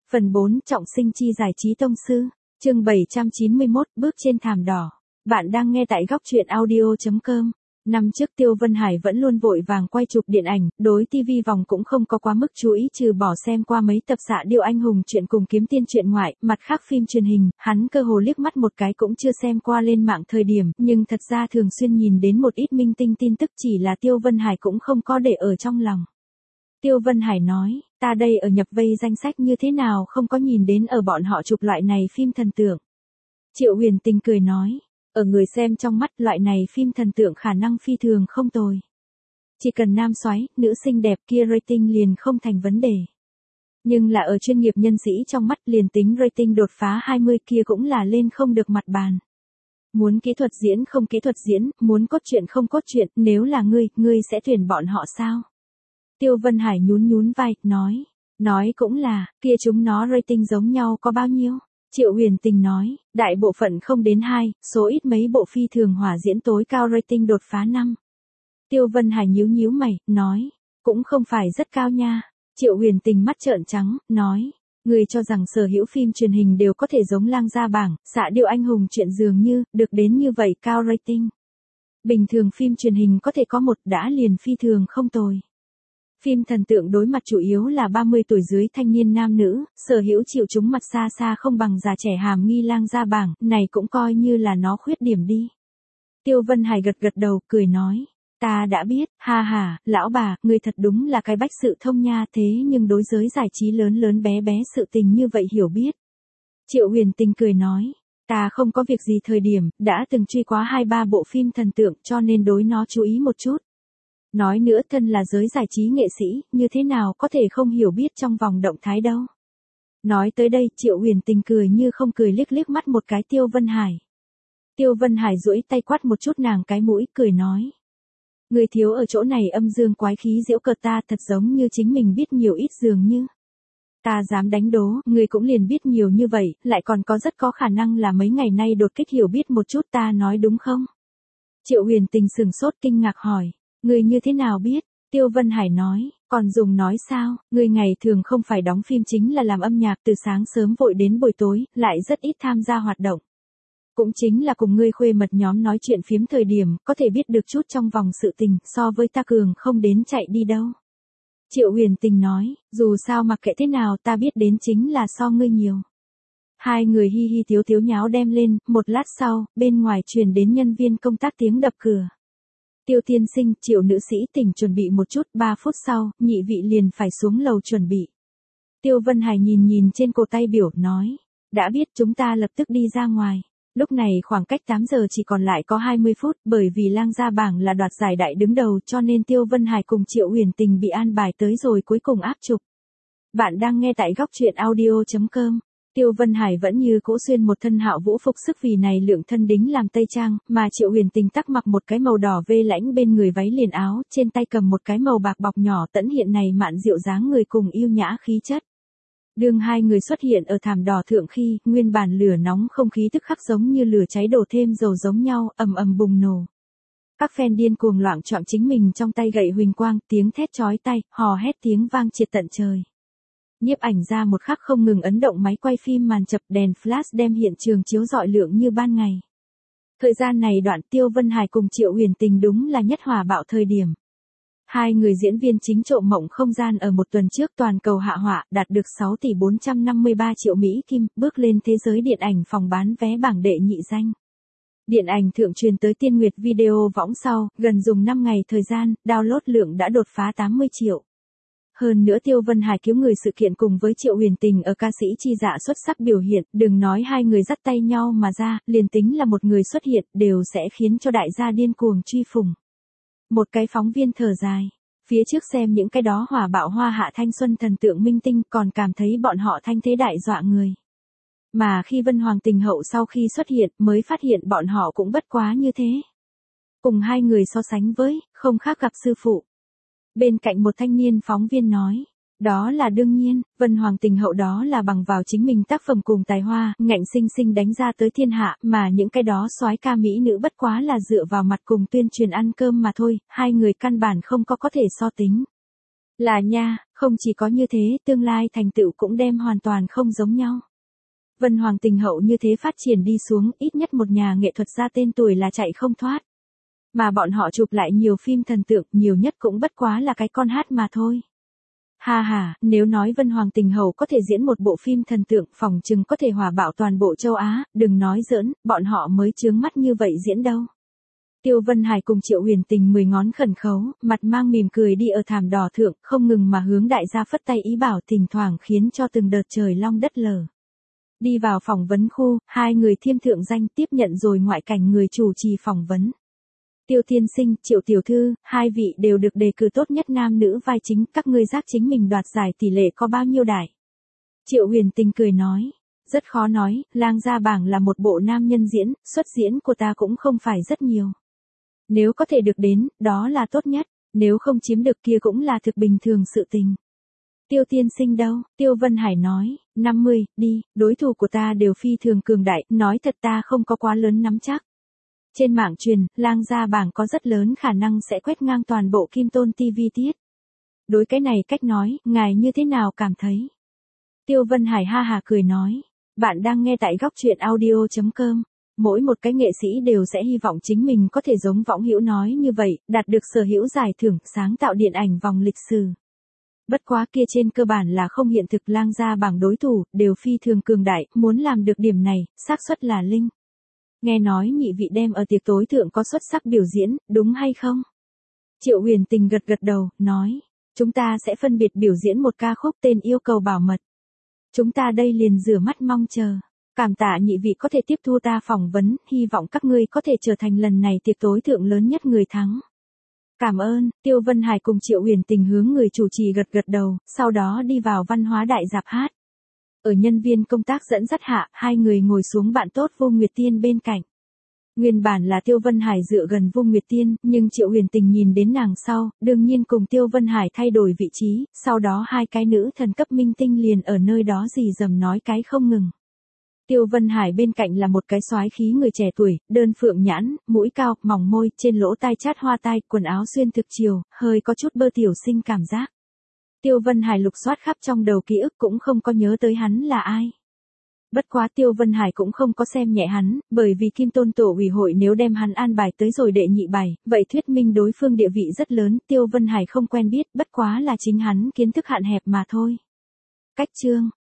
Phần 4 trọng sinh chi giải trí tông sư. Chương 791 bước trên thảm đỏ. Bạn đang nghe tại góc truyện audio.com. Năm trước Tiêu Vân Hải vẫn luôn vội vàng quay chụp điện ảnh, đối TV vòng cũng không có quá mức chú ý trừ bỏ xem qua mấy tập Xạ Điêu Anh Hùng chuyện cùng Kiếm Tiên chuyện ngoại, mặt khác phim truyền hình, hắn cơ hồ liếc mắt một cái cũng chưa xem qua lên mạng thời điểm, nhưng thật ra thường xuyên nhìn đến một ít minh tinh tin tức chỉ là Tiêu Vân Hải cũng không có để ở trong lòng. Tiêu Vân Hải nói, ta đây ở nhập vây danh sách như thế nào không có nhìn đến ở bọn họ chụp loại này phim thần tượng. Triệu Huyền Tình cười nói, ở người xem trong mắt loại này phim thần tượng khả năng phi thường không tồi. Chỉ cần nam soái, nữ xinh đẹp kia rating liền không thành vấn đề. Nhưng là ở chuyên nghiệp nhân sĩ trong mắt liền tính rating đột phá 20 kia cũng là lên không được mặt bàn. Muốn kỹ thuật diễn không kỹ thuật diễn, muốn cốt truyện không cốt truyện, nếu là ngươi sẽ tuyển bọn họ sao? Tiêu Vân Hải nhún vai, nói cũng là, kia chúng nó rating giống nhau có bao nhiêu? Triệu Huyền Tình nói, đại bộ phận không đến 2, số ít mấy bộ phi thường hỏa diễn tối cao rating đột phá 5. Tiêu Vân Hải nhíu mày, nói, cũng không phải rất cao nha. Triệu Huyền Tình mắt trợn trắng, nói, người cho rằng sở hữu phim truyền hình đều có thể giống Lang Gia Bảng, Xạ Điêu Anh Hùng chuyện dường như, được đến như vậy cao rating. Bình thường phim truyền hình có thể có một đã liền phi thường không tồi. Phim thần tượng đối mặt chủ yếu là 30 tuổi dưới thanh niên nam nữ, sở hữu chịu chúng mặt xa xa không bằng già trẻ hàm nghi Lang Gia Bảng, này cũng coi như là nó khuyết điểm đi. Tiêu Vân Hải gật đầu, cười nói, ta đã biết, ha, lão bà, ngươi thật đúng là cái bách sự thông nha thế nhưng đối giới giải trí lớn bé sự tình như vậy hiểu biết. Triệu Huyền Tình cười nói, ta không có việc gì thời điểm, đã từng truy quá 2-3 bộ phim thần tượng cho nên đối nó chú ý một chút. Nói nữa thân là giới giải trí nghệ sĩ, như thế nào có thể không hiểu biết trong vòng động thái đâu. Nói tới đây Triệu Huyền Tình cười như không cười liếc mắt một cái Tiêu Vân Hải. Tiêu Vân Hải duỗi tay quát một chút nàng cái mũi cười nói. Người thiếu ở chỗ này âm dương quái khí giễu cợt ta thật giống như chính mình biết nhiều ít dường như. Ta dám đánh đố, người cũng liền biết nhiều như vậy, lại còn có rất có khả năng là mấy ngày nay đột kích hiểu biết một chút ta nói đúng không? Triệu Huyền Tình sừng sốt kinh ngạc hỏi. Người như thế nào biết? Tiêu Vân Hải nói, còn dùng nói sao, người ngày thường không phải đóng phim chính là làm âm nhạc từ sáng sớm vội đến buổi tối, lại rất ít tham gia hoạt động. Cũng chính là cùng ngươi khuê mật nhóm nói chuyện phiếm thời điểm, có thể biết được chút trong vòng sự tình, so với ta cường không đến chạy đi đâu. Triệu Huyền Tình nói, dù sao mặc kệ thế nào ta biết đến chính là so ngươi nhiều. Hai người hi tiếu nháo đem lên, một lát sau, bên ngoài truyền đến nhân viên công tác tiếng đập cửa. Tiêu tiên sinh, Triệu nữ sĩ tỉnh chuẩn bị một chút, 3 phút sau, nhị vị liền phải xuống lầu chuẩn bị. Tiêu Vân Hải nhìn trên cổ tay biểu, nói, đã biết chúng ta lập tức đi ra ngoài. Lúc này khoảng cách 8 giờ chỉ còn lại có 20 phút, bởi vì Lang Gia Bảng là đoạt giải đại đứng đầu cho nên Tiêu Vân Hải cùng Triệu Huyền Tình bị an bài tới rồi cuối cùng áp trục. Bạn đang nghe tại góc truyện audio.com. Tiêu Vân Hải vẫn như cũ xuyên một thân Hạo Vũ phục sức vì này lượng thân đính làm tây trang, mà Triệu Huyền Tình tắc mặc một cái màu đỏ vê lãnh bên người váy liền áo, trên tay cầm một cái màu bạc bọc nhỏ tẫn hiện này mạn diệu dáng người cùng yêu nhã khí chất. Đương hai người xuất hiện ở thảm đỏ thượng khi, nguyên bản lửa nóng không khí tức khắc giống như lửa cháy đổ thêm dầu giống nhau, ầm bùng nổ. Các fan điên cuồng loạn choạng chính mình trong tay gậy huỳnh quang, tiếng thét chói tai, hò hét tiếng vang triệt tận trời. Nhiếp ảnh ra một khắc không ngừng ấn động máy quay phim màn chập đèn flash đem hiện trường chiếu rọi lượng như ban ngày. Thời gian này đoạn Tiêu Vân Hải cùng Triệu Huyền Tình đúng là nhất hỏa bạo thời điểm. Hai người diễn viên chính trộm mộng không gian ở một tuần trước toàn cầu hạ họa đạt được 6 tỷ 453 triệu Mỹ Kim, bước lên thế giới điện ảnh phòng bán vé bảng đệ nhị danh. Điện ảnh thượng truyền tới Tiên Nguyệt Video võng sau, gần dùng 5 ngày thời gian, download lượng đã đột phá 80 triệu. Hơn nữa Tiêu Vân Hải cứu người sự kiện cùng với Triệu Huyền Tình ở ca sĩ chi dạ xuất sắc biểu hiện, đừng nói hai người dắt tay nhau mà ra, liền tính là một người xuất hiện, đều sẽ khiến cho đại gia điên cuồng truy phùng. Một cái phóng viên thở dài, phía trước xem những cái đó hỏa bạo hoa hạ thanh xuân thần tượng minh tinh còn cảm thấy bọn họ thanh thế đại dọa người. Mà khi Vân Hoàng Tình Hậu sau khi xuất hiện mới phát hiện bọn họ cũng bất quá như thế. Cùng hai người so sánh với, không khác gặp sư phụ. Bên cạnh một thanh niên phóng viên nói, đó là đương nhiên, Vân Hoàng Tình Hậu đó là bằng vào chính mình tác phẩm cùng tài hoa, ngạnh sinh đánh ra tới thiên hạ, mà những cái đó soái ca mỹ nữ bất quá là dựa vào mặt cùng tuyên truyền ăn cơm mà thôi, hai người căn bản không có thể so tính. Là nha, không chỉ có như thế, tương lai thành tựu cũng đem hoàn toàn không giống nhau. Vân Hoàng Tình Hậu như thế phát triển đi xuống, ít nhất một nhà nghệ thuật gia tên tuổi là chạy không thoát. Mà bọn họ chụp lại nhiều phim thần tượng, nhiều nhất cũng bất quá là cái con hát mà thôi. Ha ha, nếu nói Vân Hoàng Tình Hậu có thể diễn một bộ phim thần tượng, phòng chừng có thể hòa bạo toàn bộ châu Á, đừng nói giỡn, bọn họ mới chướng mắt như vậy diễn đâu. Tiêu Vân Hải cùng Triệu Huyền Tình 10 ngón khẩn khấu, mặt mang mỉm cười đi ở thảm đỏ thượng, không ngừng mà hướng đại gia phất tay ý bảo, thỉnh thoảng khiến cho từng đợt trời long đất lở. Đi vào phỏng vấn khu, hai người thiêm thượng danh tiếp nhận rồi ngoại cảnh người chủ trì phỏng vấn. Tiêu Tiên Sinh, Triệu Tiểu Thư, hai vị đều được đề cử tốt nhất nam nữ vai chính, các ngươi giác chính mình đoạt giải tỷ lệ có bao nhiêu đại? Triệu Huyền Tình cười nói, rất khó nói, Lang Gia Bảng là một bộ nam nhân diễn, xuất diễn của ta cũng không phải rất nhiều. Nếu có thể được đến, đó là tốt nhất, nếu không chiếm được kia cũng là thực bình thường sự tình. Tiêu Tiên Sinh đâu? Tiêu Vân Hải nói, 50, đi, đối thủ của ta đều phi thường cường đại, nói thật ta không có quá lớn nắm chắc. Trên mạng truyền, Lang Gia Bảng có rất lớn khả năng sẽ quét ngang toàn bộ Kim Tôn TV tiết. Đối cái này cách nói, ngài như thế nào cảm thấy? Tiêu Vân Hải ha hà cười nói, bạn đang nghe tại góc truyện audio.com. Mỗi một cái nghệ sĩ đều sẽ hy vọng chính mình có thể giống Võng Hữu nói như vậy, đạt được sở hữu giải thưởng sáng tạo điện ảnh vòng lịch sử. Bất quá kia trên cơ bản là không hiện thực, Lang Gia Bảng đối thủ, đều phi thường cường đại, muốn làm được điểm này, xác suất là linh. Nghe nói nhị vị đem ở tiệc tối thượng có xuất sắc biểu diễn, đúng hay không? Triệu Huyền Tình gật gật đầu, nói, chúng ta sẽ phân biệt biểu diễn một ca khúc tên yêu cầu bảo mật. Chúng ta đây liền rửa mắt mong chờ. Cảm tạ nhị vị có thể tiếp thu ta phỏng vấn, hy vọng các ngươi có thể trở thành lần này tiệc tối thượng lớn nhất người thắng. Cảm ơn, Tiêu Vân Hải cùng Triệu Huyền Tình hướng người chủ trì gật gật đầu, sau đó đi vào văn hóa đại dạp hát. Ở nhân viên công tác dẫn dắt hạ, hai người ngồi xuống bạn tốt Vô Nguyệt Tiên bên cạnh. Nguyên bản là Tiêu Vân Hải dựa gần Vô Nguyệt Tiên, nhưng Triệu Huyền Tình nhìn đến nàng sau, đương nhiên cùng Tiêu Vân Hải thay đổi vị trí, sau đó hai cái nữ thần cấp minh tinh liền ở nơi đó rì rầm nói cái không ngừng. Tiêu Vân Hải bên cạnh là một cái soái khí người trẻ tuổi, đơn phượng nhãn, mũi cao, mỏng môi, trên lỗ tai chát hoa tai, quần áo xuyên thực chiều, hơi có chút bơ tiểu sinh cảm giác. Tiêu Vân Hải lục soát khắp trong đầu ký ức cũng không có nhớ tới hắn là ai. Bất quá Tiêu Vân Hải cũng không có xem nhẹ hắn, bởi vì Kim Tôn tổ ủy hội nếu đem hắn an bài tới rồi đệ nhị bài, vậy thuyết minh đối phương địa vị rất lớn, Tiêu Vân Hải không quen biết, bất quá là chính hắn kiến thức hạn hẹp mà thôi. Cách chương